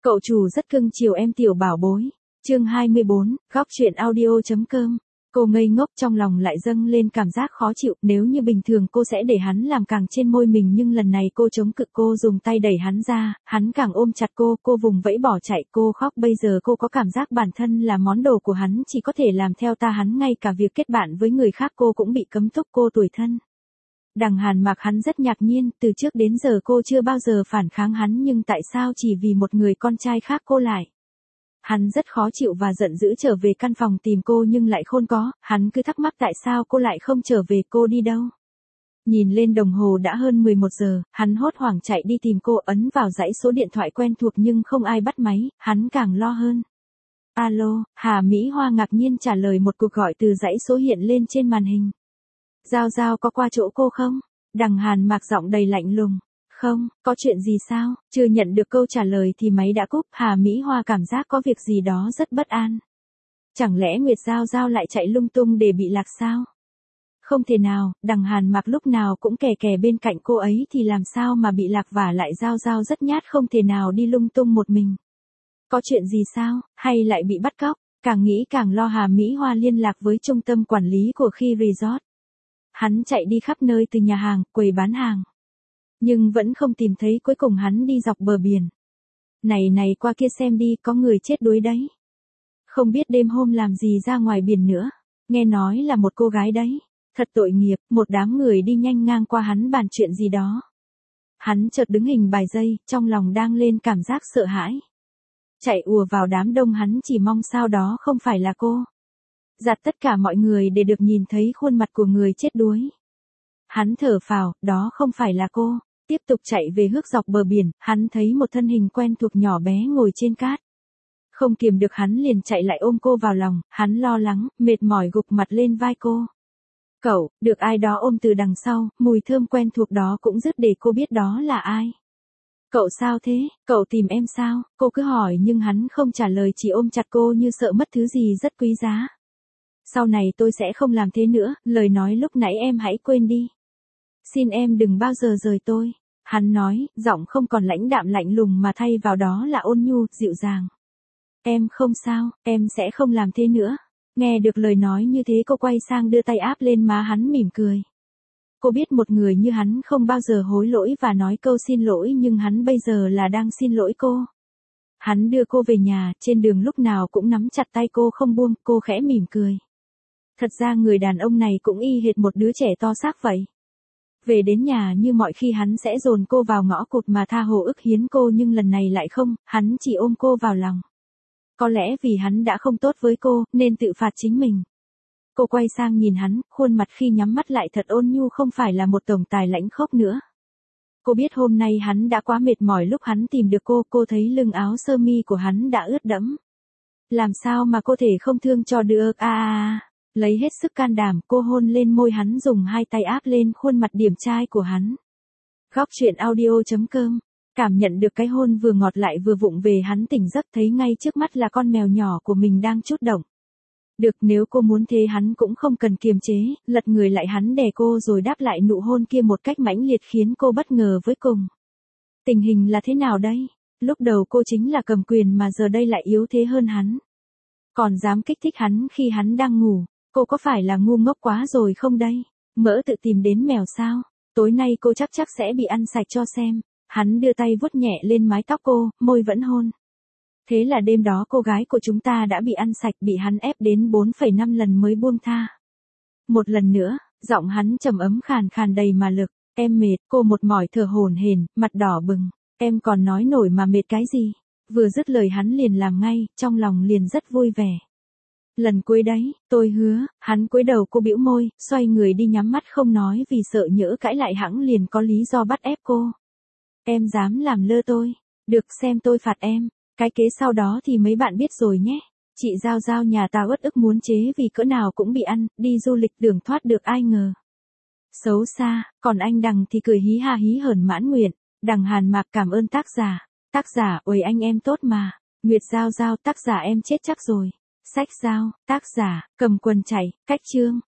Cậu chủ rất cưng chiều em tiểu bảo bối. Chương 24, góc truyện audio.com. Cô ngây ngốc, trong lòng lại dâng lên cảm giác khó chịu. Nếu như bình thường cô sẽ để hắn làm càng trên môi mình, nhưng lần này cô chống cự, cô dùng tay đẩy hắn ra, hắn càng ôm chặt cô vùng vẫy bỏ chạy, cô khóc. Bây giờ cô có cảm giác bản thân là món đồ của hắn, chỉ có thể làm theo ta hắn, ngay cả việc kết bạn với người khác cô cũng bị cấm túc. Cô tủi thân. Đằng Hàn Mặc hắn rất ngạc nhiên, từ trước đến giờ cô chưa bao giờ phản kháng hắn, nhưng tại sao chỉ vì một người con trai khác cô lại? Hắn rất khó chịu và giận dữ trở về căn phòng tìm cô, nhưng lại không có, hắn cứ thắc mắc tại sao cô lại không trở về, cô đi đâu? Nhìn lên đồng hồ đã hơn 11 giờ, hắn hốt hoảng chạy đi tìm cô, ấn vào dãy số điện thoại quen thuộc nhưng không ai bắt máy, hắn càng lo hơn. Alo, Hà Mỹ Hoa ngạc nhiên trả lời một cuộc gọi từ dãy số hiện lên trên màn hình. Giao Giao có qua chỗ cô không? Đằng Hàn Mặc giọng đầy lạnh lùng. Không, có chuyện gì sao? Chưa nhận được câu trả lời thì máy đã cúp. Hà Mỹ Hoa cảm giác có việc gì đó rất bất an. Chẳng lẽ Nguyệt Giao Giao lại chạy lung tung để bị lạc sao? Không thể nào, đằng Hàn Mặc lúc nào cũng kè kè bên cạnh cô ấy thì làm sao mà bị lạc, và lại Giao Giao rất nhát, không thể nào đi lung tung một mình. Có chuyện gì sao, hay lại bị bắt cóc? Càng nghĩ càng lo. Hà Mỹ Hoa liên lạc với trung tâm quản lý của Khi Resort. Hắn chạy đi khắp nơi từ nhà hàng, quầy bán hàng. Nhưng vẫn không tìm thấy, cuối cùng hắn đi dọc bờ biển. Này qua kia xem đi, có người chết đuối đấy. Không biết đêm hôm làm gì ra ngoài biển nữa. Nghe nói là một cô gái đấy. Thật tội nghiệp. Một đám người đi nhanh ngang qua hắn bàn chuyện gì đó. Hắn chợt đứng hình vài giây, trong lòng đang lên cảm giác sợ hãi. Chạy ùa vào đám đông, hắn chỉ mong sao đó không phải là cô. Giặt tất cả mọi người để được nhìn thấy khuôn mặt của người chết đuối. Hắn thở phào, đó không phải là cô. Tiếp tục chạy về hướng dọc bờ biển, hắn thấy một thân hình quen thuộc nhỏ bé ngồi trên cát. Không kiềm được hắn liền chạy lại ôm cô vào lòng, hắn lo lắng, mệt mỏi gục mặt lên vai cô. Cậu, được ai đó ôm từ đằng sau, mùi thơm quen thuộc đó cũng dứt để cô biết đó là ai. Cậu sao thế, cậu tìm em sao? Cô cứ hỏi nhưng hắn không trả lời, chỉ ôm chặt cô như sợ mất thứ gì rất quý giá. Sau này tôi sẽ không làm thế nữa, lời nói lúc nãy em hãy quên đi. Xin em đừng bao giờ rời tôi. Hắn nói, giọng không còn lãnh đạm lạnh lùng mà thay vào đó là ôn nhu, dịu dàng. Em không sao, em sẽ không làm thế nữa. Nghe được lời nói như thế, cô quay sang đưa tay áp lên má hắn, mỉm cười. Cô biết một người như hắn không bao giờ hối lỗi và nói câu xin lỗi, nhưng hắn bây giờ là đang xin lỗi cô. Hắn đưa cô về nhà, trên đường lúc nào cũng nắm chặt tay cô không buông, cô khẽ mỉm cười. Thật ra người đàn ông này cũng y hệt một đứa trẻ to xác vậy. Về đến nhà như mọi khi hắn sẽ dồn cô vào ngõ cụt mà tha hồ ức hiến cô, nhưng lần này lại không, hắn chỉ ôm cô vào lòng. Có lẽ vì hắn đã không tốt với cô, nên tự phạt chính mình. Cô quay sang nhìn hắn, khuôn mặt khi nhắm mắt lại thật ôn nhu, không phải là một tổng tài lãnh khốc nữa. Cô biết hôm nay hắn đã quá mệt mỏi lúc hắn tìm được cô thấy lưng áo sơ mi của hắn đã ướt đẫm. Làm sao mà cô thể không thương cho được Lấy hết sức can đảm, cô hôn lên môi hắn, dùng hai tay áp lên khuôn mặt điển trai của hắn. Góc truyện audio.com. Cảm nhận được cái hôn vừa ngọt lại vừa vụng về, hắn tỉnh giấc, thấy ngay trước mắt là con mèo nhỏ của mình đang chút động. Được, nếu cô muốn thế hắn cũng không cần kiềm chế, lật người lại hắn đè cô rồi đáp lại nụ hôn kia một cách mãnh liệt khiến cô bất ngờ với cùng. Tình hình là thế nào đây? Lúc đầu cô chính là cầm quyền mà giờ đây lại yếu thế hơn hắn. Còn dám kích thích hắn khi hắn đang ngủ. Cô có phải là ngu ngốc quá rồi không đây? Mỡ tự tìm đến mèo sao? Tối nay cô chắc sẽ bị ăn sạch cho xem. Hắn đưa tay vuốt nhẹ lên mái tóc cô, môi vẫn hôn. Thế là đêm đó cô gái của chúng ta đã bị ăn sạch, bị hắn ép đến 4,5 lần mới buông tha. Một lần nữa, giọng hắn trầm ấm khàn khàn đầy mà lực. Em mệt, cô một mỏi thở hổn hển, mặt đỏ bừng. Em còn nói nổi mà mệt cái gì? Vừa dứt lời hắn liền làm ngay, trong lòng liền rất vui vẻ. Lần cuối đấy, tôi hứa. Hắn cúi đầu, cô bĩu môi, xoay người đi, nhắm mắt không nói vì sợ nhỡ cãi lại hẵng liền có lý do bắt ép cô. Em dám làm lơ tôi, được, xem tôi phạt em. Cái kế sau đó thì mấy bạn biết rồi nhé. Chị Giao Giao nhà ta uất ức muốn chế vì cỡ nào cũng bị ăn, đi du lịch tưởng thoát được ai ngờ. Xấu xa, còn anh Đằng thì cười hí ha hí hởn mãn nguyện. Đằng Hàn Mặc cảm ơn tác giả. Tác giả, ôi anh em tốt mà. Nguyệt Giao Giao, tác giả em chết chắc rồi. Sách Giao, tác giả, cầm quần chảy, cách chương.